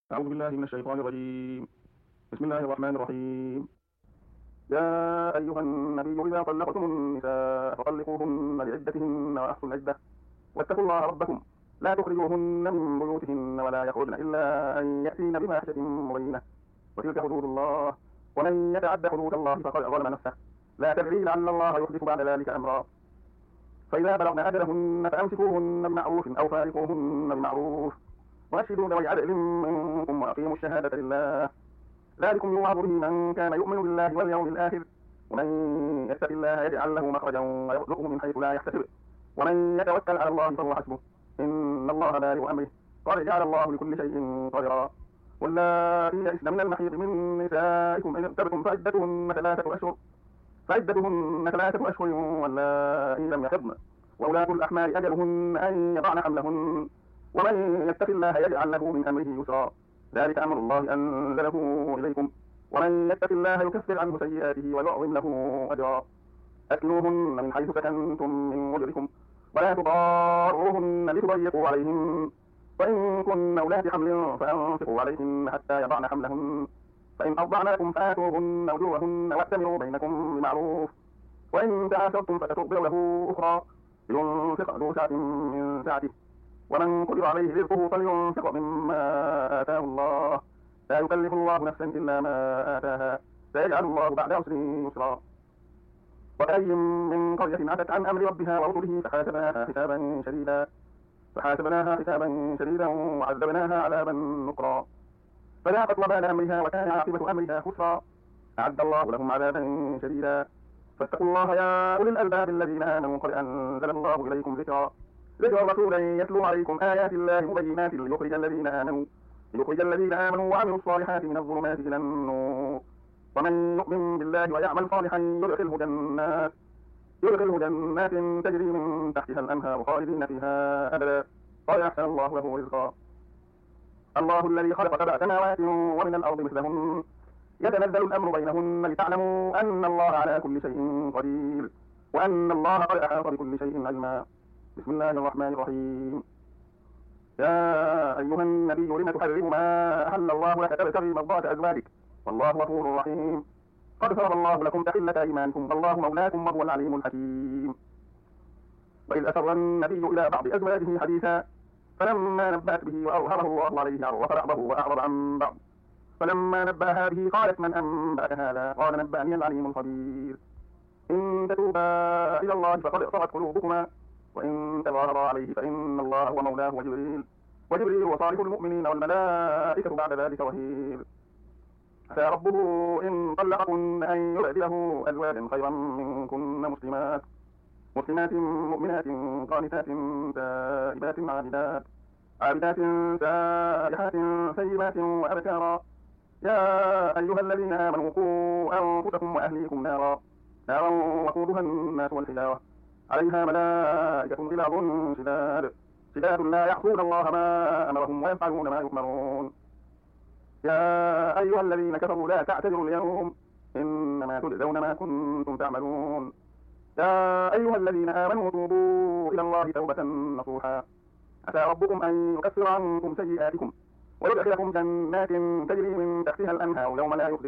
أعوذ بالله من الشيطان الرجيم. بسم الله الرحمن الرحيم. يا أيها النبي إذا طلقتم النساء فطلقوهن لعدتهن وأحصوا العدة واتقوا الله ربكم لا تخرجوهن من بيوتهن ولا يخرجن إلا أن يأتين بفاحشة مبينة وتلك حدود الله ومن يتعد حدود الله فقد ظلم نفسه لا تدري لعل الله يحدث بعد ذلك أمرا فإذا بلغن أجلهن فأمسكوهن بمعروف أو فارقوهن بمعروف وأشهدوا ذوي عدل منكم وأقيموا الشهادة لله ذلكم يوعظ به من كان يؤمن بالله واليوم الآخر ومن يتق الله يجعل له مخرجا ويرزقه من حيث لا يحتسب ومن يتوكل على الله فهو حسبه إن الله بالغ أمره قد جعل الله لكل شيء قدرا واللاتي يئسن من المحيض من نسائكم إن ارتبتم فعدتهن ثلاثة أشهر واللائي لم يحضن وأولاة الأحمال أجلهن أن يضعن حملهن ومن يتق الله يجعل له من أمره يسرا ذلك أمر الله أنزله إليكم ومن يتق الله يكفر عنه سيئاته ويعظم له أجرا أسكنوهن من حيث سكنتم من وجدكم ولا تضاروهن لتضيقوا عليهن وإن كن أولاد حمل فأنفقوا عليهن حتى يضعن حملهن فإن أرضعن لكم فآتوهن أجورهن وأتمروا بينكم بمعروف وإن تعاسرتم فترضع له أخرى لينفق ذو سعة من سعته ومن قدر عليه رزقه فلينفق مما آتاه الله لا يكلف الله نفسا إلا ما آتاها سيجعل الله بعد عسر يسرا وكأي من قرية عتت عن أمر ربها ورسله فحاسبناها حسابا شديدا وعذبناها عذابا نكرا فذاقت وبال أمرها وكان عاقبة أمرها خسرا أعد الله لهم عذابا شديدا فاتقوا الله يا أولي الألباب الذين آمنوا قد أنزل الله إليكم ذكرا رسولا يتلو عليكم آيات الله مبينات ليخرج الذين آمنوا وعملوا الصالحات من الظلمات إلى النور ومن يؤمن بالله ويعمل صالحا يدخله جنات تجري من تحتها الأنهار خالدين فيها أبدا قد أحسن الله له رزقا الله الذي خلق 7 سماوات ومن الأرض مثلهن يتنزل الأمر بينهن لتعلموا أن الله على كل شيء قدير وأن الله قد أحاط بكل شيء علما بسم الله الرحمن الرحيم. يا أيها النبي لم تحرم ما أحل الله لك تبتغي مرضات أزواجك والله غفور رحيم قد فرض الله لكم تحلة أيمانكم والله مولاكم وهو العليم الحكيم. وإذ أسر النبي إلى بعض أزواجه حديثا فلما نبأت به وأظهره الله عليه عرف بعضه وأعرض عن بعض فلما نبأها به قالت من أنبأك هذا قال نبأني العليم الخبير إن تتوبا إلى الله فقد صغت قلوبكما وإن تظاهرا عليه فإن الله هو مولاه وجبريل وصالح المؤمنين والملائكة بعد ذلك ظهير عسى ربه إن طلقكن أن يبدله أزواجا خيرا منكن مسلمات مؤمنات قانتات تائبات عابدات سائحات ثيبات وأبكارا يا أيها الذين آمنوا قوا أنفسكم وأهليكم نارا وقودها الناس والحجارة عليها ملائكة غلاظ شداد لا يعصون الله ما أمرهم ويفعلون ما يؤمرون يا أيها الذين كفروا لا تعتذروا اليوم إنما تجزون ما كنتم تعملون يا أيها الذين آمنوا توبوا إلى الله توبة نصوحا عسى ربكم أن يكفر عنكم سيئاتكم ويدخلكم جنات تجري من تحتها الأنهار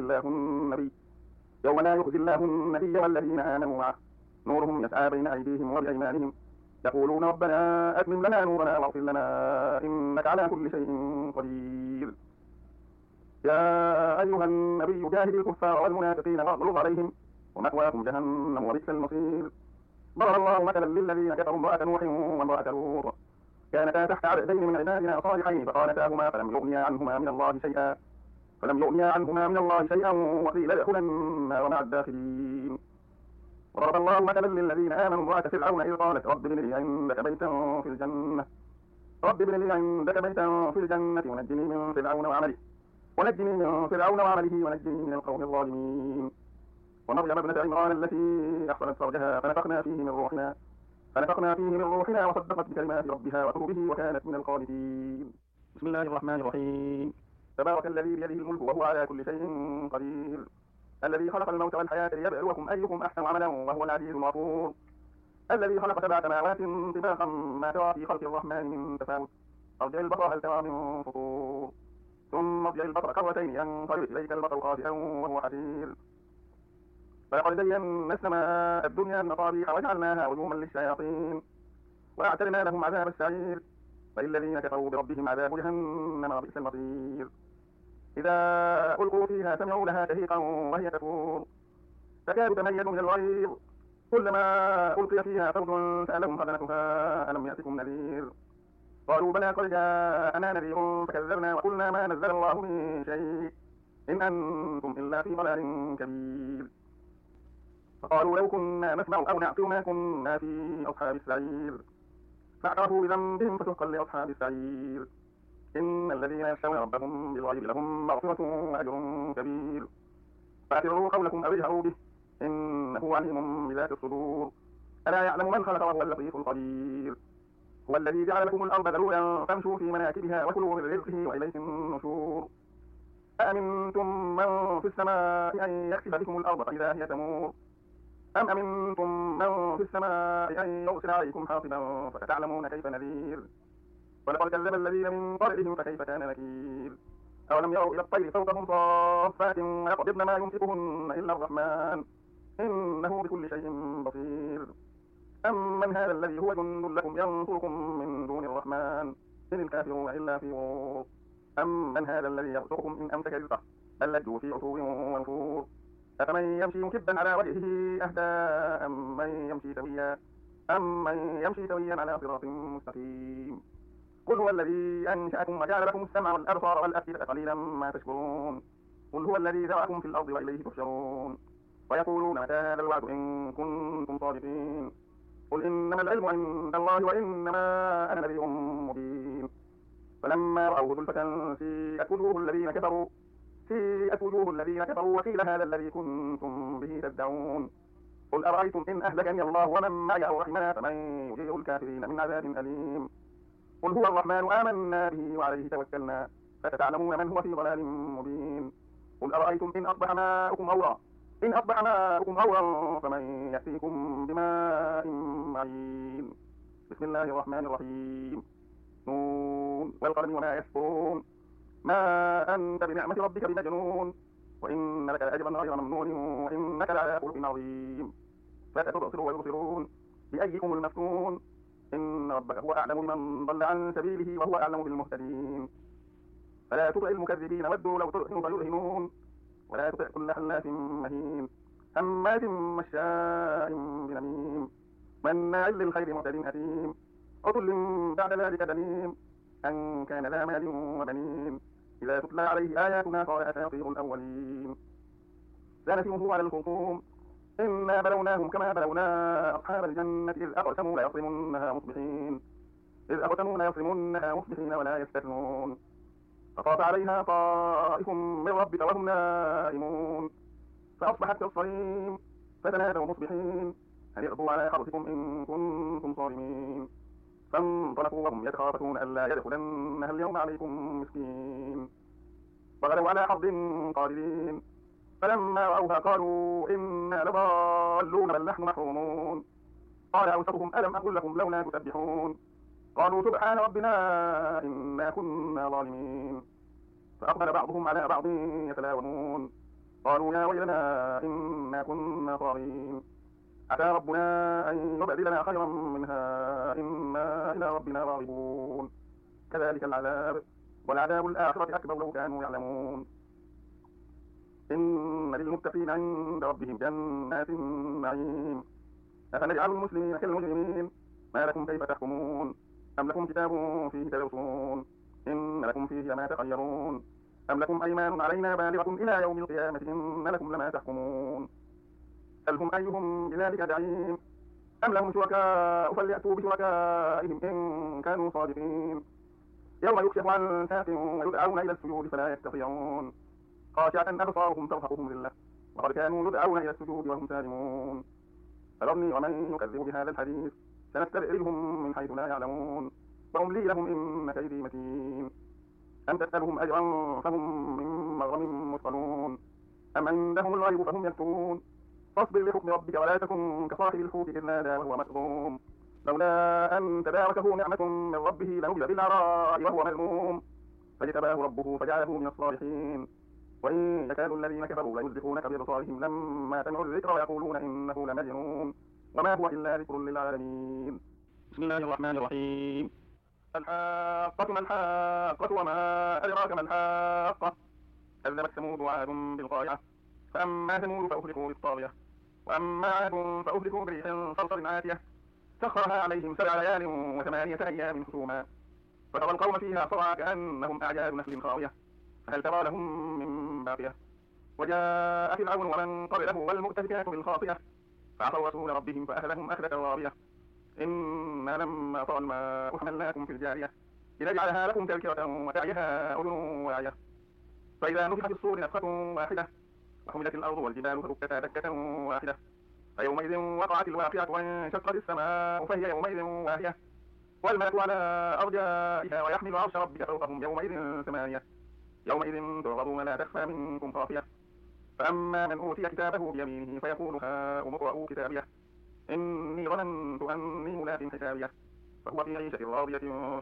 يوم لا يخزي الله النبي والذين آمنوا معه نورهم يسعى بين أيديهم وبأيمانهم يقولون ربنا أتمم لنا نورنا واغفر لنا إنك على كل شيء قدير يا أيها النبي جاهد الكفار والمنافقين واغلظ عليهم ومأواكم جهنم وبئس المصير ضرب الله مثلا للذين كفروا امرأة نوح وامرأة لوط كانتا تحت عبدين من عبادنا صالحين فخانتاهما فلم يغنيا عنهما من الله شيئا وقيل ادخلا النار مع الداخلين وضرب الله مثلا للذين آمنوا امرأة فرعون إذ قالت رب ابن لي عندك بيتا في الجنة ونجني من فرعون وعمله ونجني من القوم الظالمين ومريم ابنة عمران التي أحصنت فرجها فنفخنا فيه من روحنا وصدقت بكلمات ربها وكتبه وكانت من القانتين. بسم الله الرحمن الرحيم. تبارك الذي بيده الملك وهو على كل شيء قدير الذي خلق الموت والحياة ليبلوكم أيكم أحسن عملا وهو العزيز الغفور الذي خلق 7 سماوات طباقا ما ترى في خلق الرحمن من تفاوت ارجع البصر هل ترى من فطور ثم فارجع البصر كرتين ينقلب إليك البصر خاسئا وهو حسير فلقد زينا السماء الدنيا بمصابيح وجعلناها رجوما للشياطين وأعتدنا لهم عذاب السعير وللذين كفروا بربهم عذاب جهنم وبئس المصير إذا ألقوا فيها سمعوا لها شهيقا وهي تفور تكاد تميز من الغيظ كلما ألقي فيها فوج سألهم خزنتها ألم يأتكم نذير قالوا بلى قد جاءنا نذير فكذبنا وقلنا ما نزل الله من شيء إن أنتم إلا في ضلال كبير فقالوا لو كنا نسمع أو نعقل ما كنا في أصحاب السعير فاعترفوا بذنبهم فسحقا لأصحاب السعير إن الذين يخشون ربهم بالغيب لهم مغفرة وأجر كبير فأسروا قولكم أو اجهروا به إنه عليم بذات الصدور ألا يعلم من خلق وهو اللطيف الخبير هو الذي جعل لكم الأرض ذلولا فامشوا في مناكبها وكلوا من رزقه وإليه النشور أأمنتم من في السماء أن يخسف بكم الأرض فإذا هي تمور أم أمنتم من في السماء أن يرسل عليكم حاصبا فستعلمون كيف نذير ولقد كذب الذين من قبلهم فكيف كان نكير أولم يروا إلى الطير فوقهم صافات ويقبضن ما يمسكهن إلا الرحمن إنه بكل شيء بصير أمن هذا الذي هو جند لكم ينصركم من دون الرحمن إن الكافرون إلا في غرور أمن هذا الذي يرزقكم إن أمسك رزقه بل لجوا في عتو ونفور أفمن يمشي مكبا على وجهه أهدى أمن يمشي سويا على صراط مستقيم قل هو الذي أنشأكم وجعل لكم السمع والأبصار والأفئدة قليلا ما تشكرون قل هو الذي ذرأكم في الأرض وإليه تحشرون ويقولون متى هذا الوعد إن كنتم صادقين قل إنما العلم عند الله وإنما أنا نذير مبين فلما رأوه زلفة سيئت وجوه الذين كفروا وقيل هذا الذي كنتم به تدعون قل أرأيتم إن أهلكني الله ومن معي أو رحمنا فمن يجير الكافرين من عذاب أليم قل هو الرحمن آمنا به وعليه توكلنا فستعلمون من هو في ضلال مبين قل أرأيتم إن أصبح ماؤكم غورا فمن يأتيكم بماء معين بسم الله الرحمن الرحيم نون والقلم وما يسطرون ما أنت بنعمة ربك بمجنون وإن لك لأجرا غير ممنون وإنك لعلى خلق عظيم فستبصر ويبصرون بأيكم المفتون إن ربك هو أعلم بمن ضل عن سبيله وهو أعلم بالمهتدين فلا تطع المكذبين ودوا لو تدهن فيدهنون ولا تطع كل حلاف مهين هماز مشاء بنميم مناع للخير معتد أثيم عتل بعد ذلك دميم أن كان ذا مال وبنين إذا تتلى عليه آياتنا قال أساطير الأولين سنسمه على الخرطوم إنا بلوناهم كما بلونا أصحاب الجنة إذ أقسموا ليصرمنها مصبحين ولا يستثنون فطاف عليها طائف من ربك وهم نائمون فأصبحت كالصريم فتنادوا مصبحين أن اغدوا على حرثكم إن كنتم صارمين فانطلقوا وهم يتخافتون ألا يدخلنها اليوم عليكم مسكين وغدوا على حرد قادرين فلما رأوها قالوا إنا لضالون بل نحن محرومون قال أوسطهم ألم أقل لكم لولا تسبحون قالوا سبحان ربنا إنا كنا ظالمين فأقبل بعضهم على بعض يتلاومون قالوا يا ويلنا إنا كنا طاغين عسى ربنا أن يبدلنا خيرا منها إنا إلى ربنا راغبون كذلك العذاب والعذاب الآخرة أكبر لو كانوا يعلمون إن للمتقين عند ربهم جنات النعيم أفنجعل المسلمين كالمجرمين ما لكم كيف تحكمون أم لكم كتاب فيه تدرسون إن لكم فيه ما تخيرون أم لكم أيمان علينا بالغة إلى يوم القيامة إن لكم لما تحكمون سلهم أيهم بذلك زعيم أم لهم شركاء فليأتوا بشركائهم إن كانوا صادقين يوم يكشف عن ساق ويدعون إلى السجود فلا يستطيعون خاشعة أبصارهم ترهقهم ذلة وقد كانوا يدعون إلى السجود وهم سالمون فذرني ومن يكذب بهذا الحديث سنستدرجهم من حيث لا يعلمون وأملي لهم إن كيدي متين أم تسألهم أجرا فهم من مغرم مثقلون أم عندهم الغيب فهم يكتبون فاصبر لحكم ربك ولا تكن كصاحب الحوت إذ نادى وهو مكظوم لولا أن تداركه نعمة من ربه لنبذ بالعراء وهو مذموم فاجتباه ربه فجعله من الصالحين. وإن يكاد الذين كفروا ليزلقونك بأبصارهم لما سمعوا الذكر ويقولون إنه لمجنون وما هو إلا ذكر للعالمين. بسم الله الرحمن الرحيم. الحاقة ما الحاقة وما أدراك ما الحاقة. كذبت ثمود وعاد بالقارعة. فأما ثمود فأهلكوا بالطاغية وأما عاد فأهلكوا بريح صرصر عاتية سخرها عليهم 7 ليال و8 أيام حسوما فترى القوم فيها صرعى كأنهم أعجاز نخل خاوية فهل ترى لهم من باقية. وجاء فرعون ومن قبله والمؤتفكات بالخاطئة فعصوا رسول ربهم فأخذهم أخذة رابية. إنا لما طغى الماء حملناكم في الجارية لنجعلها لكم تذكرة وتعيها أذن واعية. فإذا نفخ في الصور نفخة واحدة وحملت الأرض والجبال فدكتا دكة واحدة فيومئذ وقعت الواقعة وانشقت السماء فهي يومئذ واهية والملك على أرجائها ويحمل عرش ربك فوقهم يومئذ 8 يومئذ تعرضون لا تخفى منكم خافية. فأما من أوتي كتابه بيمينه فيقول هاؤم اقرءوا كتابيه إني ظننت أني ملاق حسابيه فهو في عيشة راضية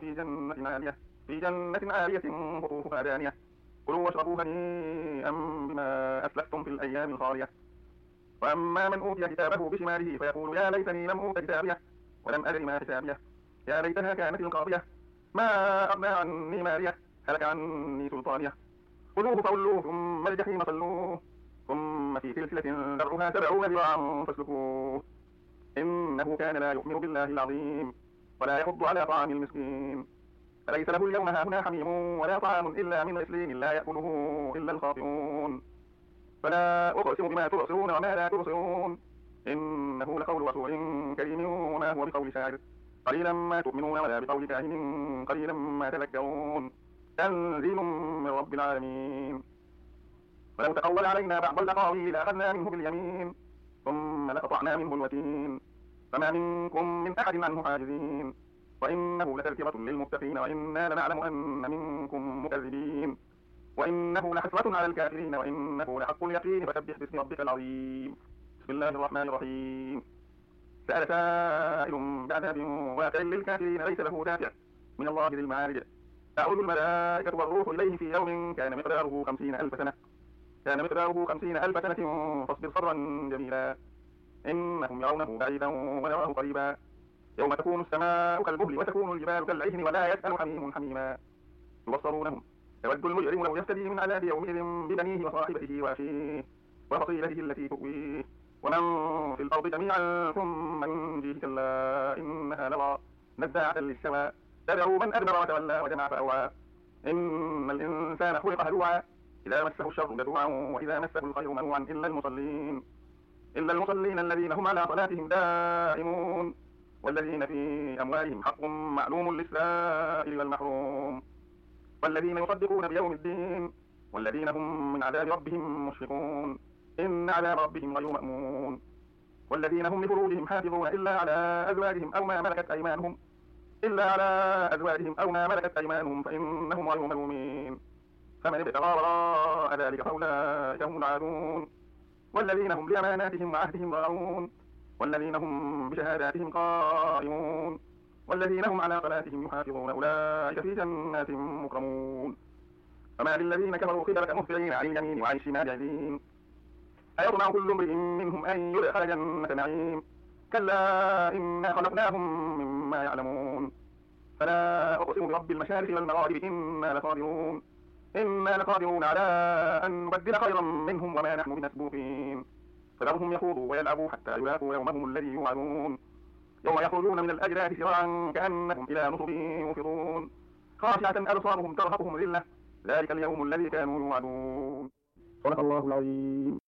في جنة عالية قطوفها دانية كلوا واشربوا هنيئا بما أسلفتم في الأيام الخالية. وأما من أوتي كتابه بشماله فيقول يا ليتني لم أوت كتابيه ولم أدر ما حسابيه يا ليتها كانت القاضية ما أغنى عني ماليه هلك عني سلطانيه خذوه فغلوه ثم الجحيم صلوه ثم في سلسلة ذرعها 70 ذراعا فاسلكوه إنه كان لا يؤمن بالله العظيم ولا يحض على طعام المسكين فليس له اليوم هاهنا حميم ولا طعام إلا من غسلين لا يأكله إلا الخاطئون. فلا أقسم بما تبصرون وما لا تبصرون إنه لقول رسول كريم وما هو بقول شاعر قليلا ما تؤمنون ولا بقول كاهن قليلا ما تذكرون تنزيل من رب العالمين. ولو تقول علينا بعض الأقاويل لأخذنا منه باليمين ثم لقطعنا منه الوتين فما منكم من أحد عنه حاجزين وإنه لتذكرة للمتقين وإنا لنعلم أن منكم مكذبين وإنه لحسرة على الكافرين وإنه لحق اليقين فسبح باسم ربك العظيم. بسم الله الرحمن الرحيم. سأل سائل بعذاب واقع للكافرين ليس له دافع من الله ذي المعارج تعرج الملائكة والروح إليه في يوم كان مقداره 50,000 سنة فاصبر صبرا جميلا إنهم يرونه بعيدا ونراه قريبا يوم تكون السماء كالمهل وتكون الجبال كالعهن ولا يسأل حميم حميما يبصرونهم يود المجرم لو يفتدي من عذاب يومئذ ببنيه وصاحبته وأخيه وفصيلته التي تؤويه ومن في الأرض جميعا ثم ينجيه كلا إنها لظى نزاعة للشوى تدعو من أدبر وتولى وجمع فأوعى إن الإنسان خلق هلوعا إذا مسه الشر جزوعا وإذا مسه الخير منوعا إلا المصلين الذين هم على صلاتهم دائمون والذين في أموالهم حق معلوم للسائل والمحروم والذين يصدقون بيوم الدين والذين هم من عذاب ربهم مشفقون إن عذاب ربهم غير مأمون والذين هم لفروجهم حافظون إلا على أزواجهم أو ما ملكت أيمانهم فإنهم غير ملومين فمن ابتغى وراء ذلك فأولئك هم العادون والذين هم بأماناتهم وعهدهم راعون والذين هم بشهاداتهم قائمون والذين هم على صلاتهم يحافظون أولئك في جنات مكرمون. فما للذين كفروا قبلك مهطعين عن اليمين وعن الشمال عزين أيطمع كل امرئ منهم أن يدخل جنة نعيم كلا إنا خلقناهم مما يعلمون. فلا أقسم برب المشارق والمغارب إنا لقادرون على أن نبدل خيرا منهم وما نحن بمسبوقين فذرهم يخوضوا ويلعبوا حتى يلاقوا يومهم الذي يوعدون يوم يخرجون من الأجداث سراعا كأنهم إلى نصب يوفضون خاشعة أبصارهم ترهقهم ذلة ذلك اليوم الذي كانوا يوعدون. صدق الله العظيم.